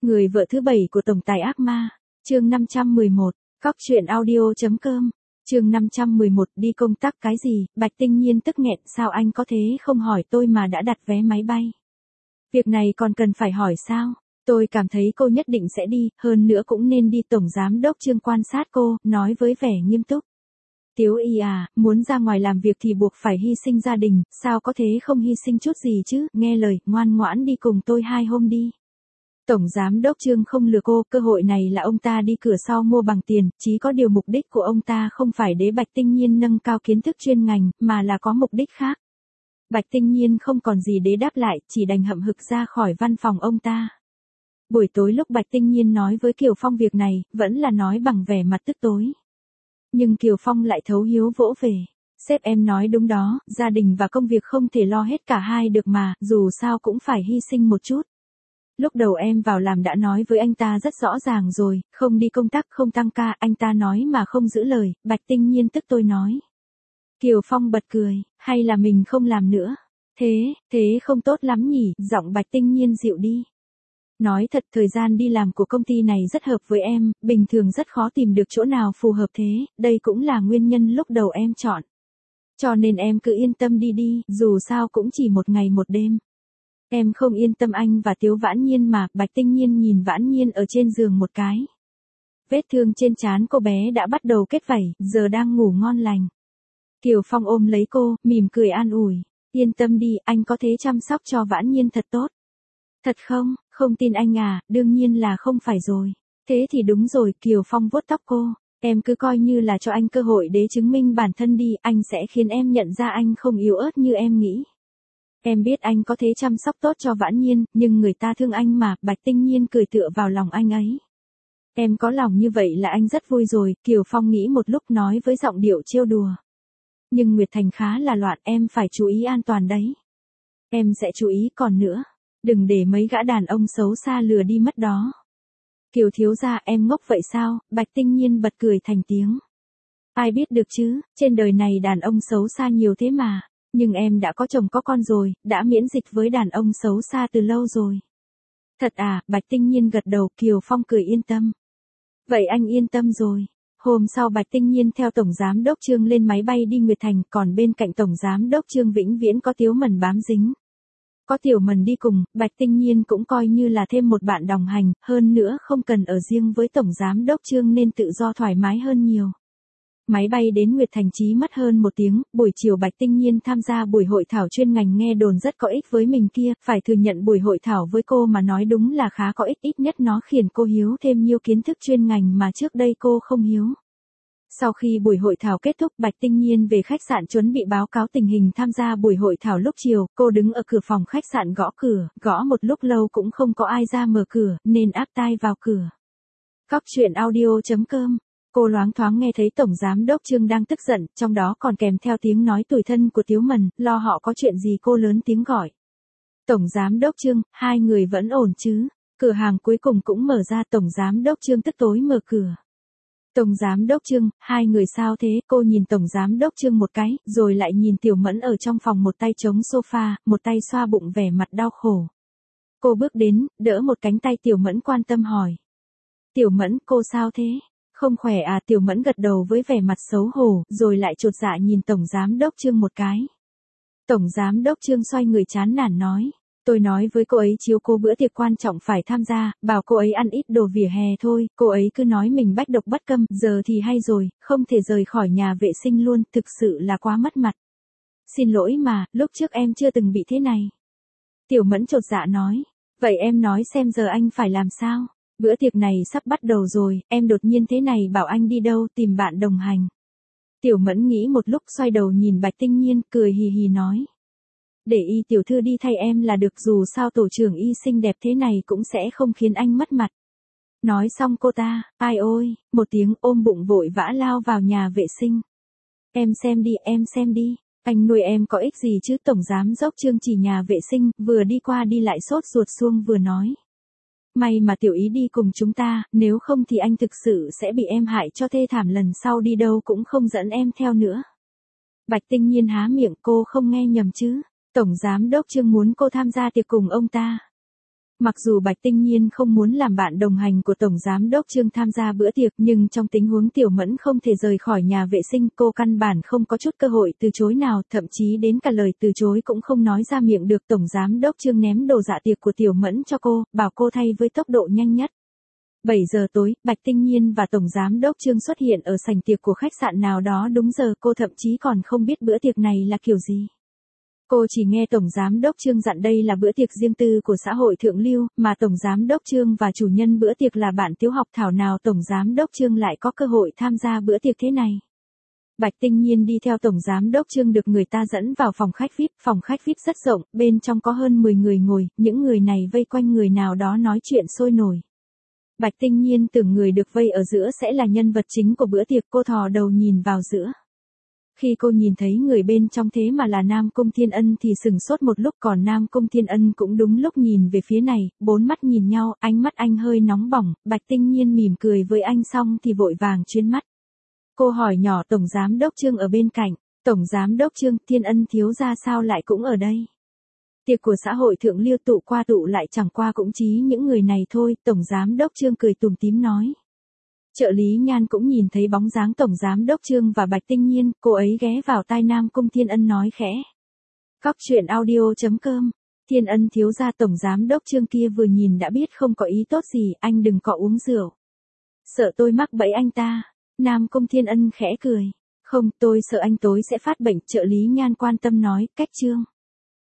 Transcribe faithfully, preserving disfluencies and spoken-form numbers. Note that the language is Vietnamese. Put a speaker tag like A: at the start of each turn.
A: Người vợ thứ bảy của tổng tài ác ma, chương năm trăm mười một, cóc truyện audio.com, chương năm trăm mười một đi công tác cái gì, Bạch Tinh Nhiên tức nghẹn sao anh có thế không hỏi tôi mà đã đặt vé máy bay. Việc này còn cần phải hỏi sao, tôi cảm thấy cô nhất định sẽ đi, hơn nữa cũng nên đi. Tổng giám đốc Trương quan sát cô, nói với vẻ nghiêm túc. Tiếu Y à, muốn ra ngoài làm việc thì buộc phải hy sinh gia đình, sao có thế không hy sinh chút gì chứ, nghe lời, ngoan ngoãn đi cùng tôi hai hôm đi. Tổng giám đốc Trương không lừa cô, cơ hội này là ông ta đi cửa sau mua bằng tiền, chỉ có điều mục đích của ông ta không phải để Bạch Tinh Nhiên nâng cao kiến thức chuyên ngành, mà là có mục đích khác. Bạch Tinh Nhiên không còn gì để đáp lại, chỉ đành hậm hực ra khỏi văn phòng ông ta. Buổi tối lúc Bạch Tinh Nhiên nói với Kiều Phong việc này, vẫn là nói bằng vẻ mặt tức tối. Nhưng Kiều Phong lại thấu hiếu vỗ về. Sếp em nói đúng đó, gia đình và công việc không thể lo hết cả hai được mà, dù sao cũng phải hy sinh một chút. Lúc đầu em vào làm đã nói với anh ta rất rõ ràng rồi, không đi công tác không tăng ca, anh ta nói mà không giữ lời, Bạch Tinh Nhiên tức tôi nói. Kiều Phong bật cười, hay là mình không làm nữa? Thế, thế không tốt lắm nhỉ, giọng Bạch Tinh Nhiên dịu đi. Nói thật thời gian đi làm của công ty này rất hợp với em, bình thường rất khó tìm được chỗ nào phù hợp thế, đây cũng là nguyên nhân lúc đầu em chọn. Cho nên em cứ yên tâm đi đi, dù sao cũng chỉ một ngày một đêm. Em không yên tâm anh và Tiếu Vãn Nhiên mà, Bạch Tinh Nhiên nhìn Vãn Nhiên ở trên giường một cái. Vết thương trên trán cô bé đã bắt đầu kết vảy, giờ đang ngủ ngon lành. Kiều Phong ôm lấy cô, mỉm cười an ủi, yên tâm đi, anh có thể chăm sóc cho Vãn Nhiên thật tốt. Thật không, không tin anh à, đương nhiên là không phải rồi. Thế thì đúng rồi, Kiều Phong vuốt tóc cô, em cứ coi như là cho anh cơ hội để chứng minh bản thân đi, anh sẽ khiến em nhận ra anh không yếu ớt như em nghĩ. Em biết anh có thể chăm sóc tốt cho Vãn Nhiên, nhưng người ta thương anh mà, Bạch Tinh Nhiên cười tựa vào lòng anh ấy. Em có lòng như vậy là anh rất vui rồi, Kiều Phong nghĩ một lúc nói với giọng điệu trêu đùa. Nhưng Nguyệt Thành khá là loạn, em phải chú ý an toàn đấy. Em sẽ chú ý, còn nữa, đừng để mấy gã đàn ông xấu xa lừa đi mất đó. Kiều thiếu gia, em ngốc vậy sao, Bạch Tinh Nhiên bật cười thành tiếng. Ai biết được chứ, trên đời này đàn ông xấu xa nhiều thế mà. Nhưng em đã có chồng có con rồi, đã miễn dịch với đàn ông xấu xa từ lâu rồi. Thật à, Bạch Tinh Nhiên gật đầu, Kiều Phong cười yên tâm. Vậy anh yên tâm rồi. Hôm sau Bạch Tinh Nhiên theo Tổng Giám đốc Trương lên máy bay đi Nguyệt Thành, còn bên cạnh Tổng Giám đốc Trương vĩnh viễn có Tiếu Mần bám dính. Có Tiểu Mần đi cùng, Bạch Tinh Nhiên cũng coi như là thêm một bạn đồng hành, hơn nữa không cần ở riêng với Tổng Giám đốc Trương nên tự do thoải mái hơn nhiều. Máy bay đến Nguyệt Thành chí mất hơn một tiếng, buổi chiều Bạch Tinh Nhiên tham gia buổi hội thảo chuyên ngành nghe đồn rất có ích với mình kia, phải thừa nhận buổi hội thảo với cô mà nói đúng là khá có ích, ít nhất nó khiến cô hiếu thêm nhiều kiến thức chuyên ngành mà trước đây cô không hiếu. Sau khi buổi hội thảo kết thúc, Bạch Tinh Nhiên về khách sạn chuẩn bị báo cáo tình hình tham gia buổi hội thảo lúc chiều, cô đứng ở cửa phòng khách sạn gõ cửa, gõ một lúc lâu cũng không có ai ra mở cửa, nên áp tai vào cửa. Cóc truyện audio.com. Cô loáng thoáng nghe thấy Tổng Giám đốc Trương đang tức giận, trong đó còn kèm theo tiếng nói tủi thân của Tiếu Mần, lo họ có chuyện gì cô lớn tiếng gọi. Tổng Giám đốc Trương, hai người vẫn ổn chứ? Cửa hàng cuối cùng cũng mở ra, Tổng Giám đốc Trương tức tối mở cửa. Tổng Giám đốc Trương, hai người sao thế? Cô nhìn Tổng Giám đốc Trương một cái, rồi lại nhìn Tiểu Mẫn ở trong phòng một tay chống sofa, một tay xoa bụng vẻ mặt đau khổ. Cô bước đến, đỡ một cánh tay Tiểu Mẫn quan tâm hỏi. Tiểu Mẫn, cô sao thế? Không khỏe à, Tiểu Mẫn gật đầu với vẻ mặt xấu hổ, rồi lại chột dạ nhìn Tổng Giám đốc Trương một cái. Tổng Giám đốc Trương xoay người chán nản nói, tôi nói với cô ấy chiếu cô bữa tiệc quan trọng phải tham gia, bảo cô ấy ăn ít đồ vỉa hè thôi, cô ấy cứ nói mình bách độc bất câm, giờ thì hay rồi, không thể rời khỏi nhà vệ sinh luôn, thực sự là quá mất mặt. Xin lỗi mà, lúc trước em chưa từng bị thế này. Tiểu Mẫn chột dạ nói, vậy em nói xem giờ anh phải làm sao? Bữa tiệc này sắp bắt đầu rồi, em đột nhiên thế này bảo anh đi đâu, tìm bạn đồng hành. Tiểu Mẫn nghĩ một lúc xoay đầu nhìn Bạch Tinh Nhiên, cười hì hì nói. Để Y tiểu thư đi thay em là được, dù sao tổ trưởng Y xinh đẹp thế này cũng sẽ không khiến anh mất mặt. Nói xong cô ta, ai ôi, một tiếng ôm bụng vội vã lao vào nhà vệ sinh. Em xem đi, em xem đi, anh nuôi em có ích gì chứ? Tổng Giám đốc Trương chỉ nhà vệ sinh, vừa đi qua đi lại sốt ruột xuông vừa nói. May mà Tiểu Ý đi cùng chúng ta, nếu không thì anh thực sự sẽ bị em hại cho thê thảm, lần sau đi đâu cũng không dẫn em theo nữa. Bạch Tinh Nhiên há miệng, cô không nghe nhầm chứ? Tổng Giám đốc Trương muốn cô tham gia tiệc cùng ông ta. Mặc dù Bạch Tinh Nhiên không muốn làm bạn đồng hành của Tổng Giám Đốc Trương tham gia bữa tiệc nhưng trong tình huống Tiểu Mẫn không thể rời khỏi nhà vệ sinh cô căn bản không có chút cơ hội từ chối nào, thậm chí đến cả lời từ chối cũng không nói ra miệng được. Tổng Giám Đốc Trương ném đồ dạ tiệc của Tiểu Mẫn cho cô, bảo cô thay với tốc độ nhanh nhất. bảy giờ tối, Bạch Tinh Nhiên và Tổng Giám Đốc Trương xuất hiện ở sảnh tiệc của khách sạn nào đó đúng giờ, cô thậm chí còn không biết bữa tiệc này là kiểu gì. Cô chỉ nghe Tổng Giám Đốc Trương dặn đây là bữa tiệc riêng tư của xã hội thượng lưu, mà Tổng Giám Đốc Trương và chủ nhân bữa tiệc là bạn Tiếu Học, thảo nào Tổng Giám Đốc Trương lại có cơ hội tham gia bữa tiệc thế này. Bạch Tinh Nhiên đi theo Tổng Giám Đốc Trương được người ta dẫn vào phòng khách vi ai pi, phòng khách vi ai pi rất rộng, bên trong có hơn mười người ngồi, những người này vây quanh người nào đó nói chuyện sôi nổi. Bạch Tinh Nhiên tưởng người được vây ở giữa sẽ là nhân vật chính của bữa tiệc, cô thò đầu nhìn vào giữa. Khi cô nhìn thấy người bên trong thế mà là Nam Cung Thiên Ân thì sừng sốt một lúc, còn Nam Cung Thiên Ân cũng đúng lúc nhìn về phía này, bốn mắt nhìn nhau, ánh mắt anh hơi nóng bỏng, Bạch Tinh Nhiên mỉm cười với anh xong thì vội vàng chuyến mắt. Cô hỏi nhỏ Tổng Giám Đốc Trương ở bên cạnh, Tổng Giám Đốc Trương, Thiên Ân thiếu gia sao lại cũng ở đây? Tiệc của xã hội thượng lưu tụ qua tụ lại chẳng qua cũng chí những người này thôi, Tổng Giám Đốc Trương cười tủm tím nói. Trợ lý Nhan cũng nhìn thấy bóng dáng Tổng Giám Đốc Trương và Bạch Tinh Nhiên, cô ấy ghé vào tai Nam Cung Thiên Ân nói khẽ. Cóc truyện audio chấm com, Thiên Ân thiếu gia Tổng Giám Đốc Trương kia vừa nhìn đã biết không có ý tốt gì, anh đừng có uống rượu. Sợ tôi mắc bẫy anh ta, Nam Cung Thiên Ân khẽ cười. Không, tôi sợ anh tối sẽ phát bệnh, trợ lý Nhan quan tâm nói, cách Trương.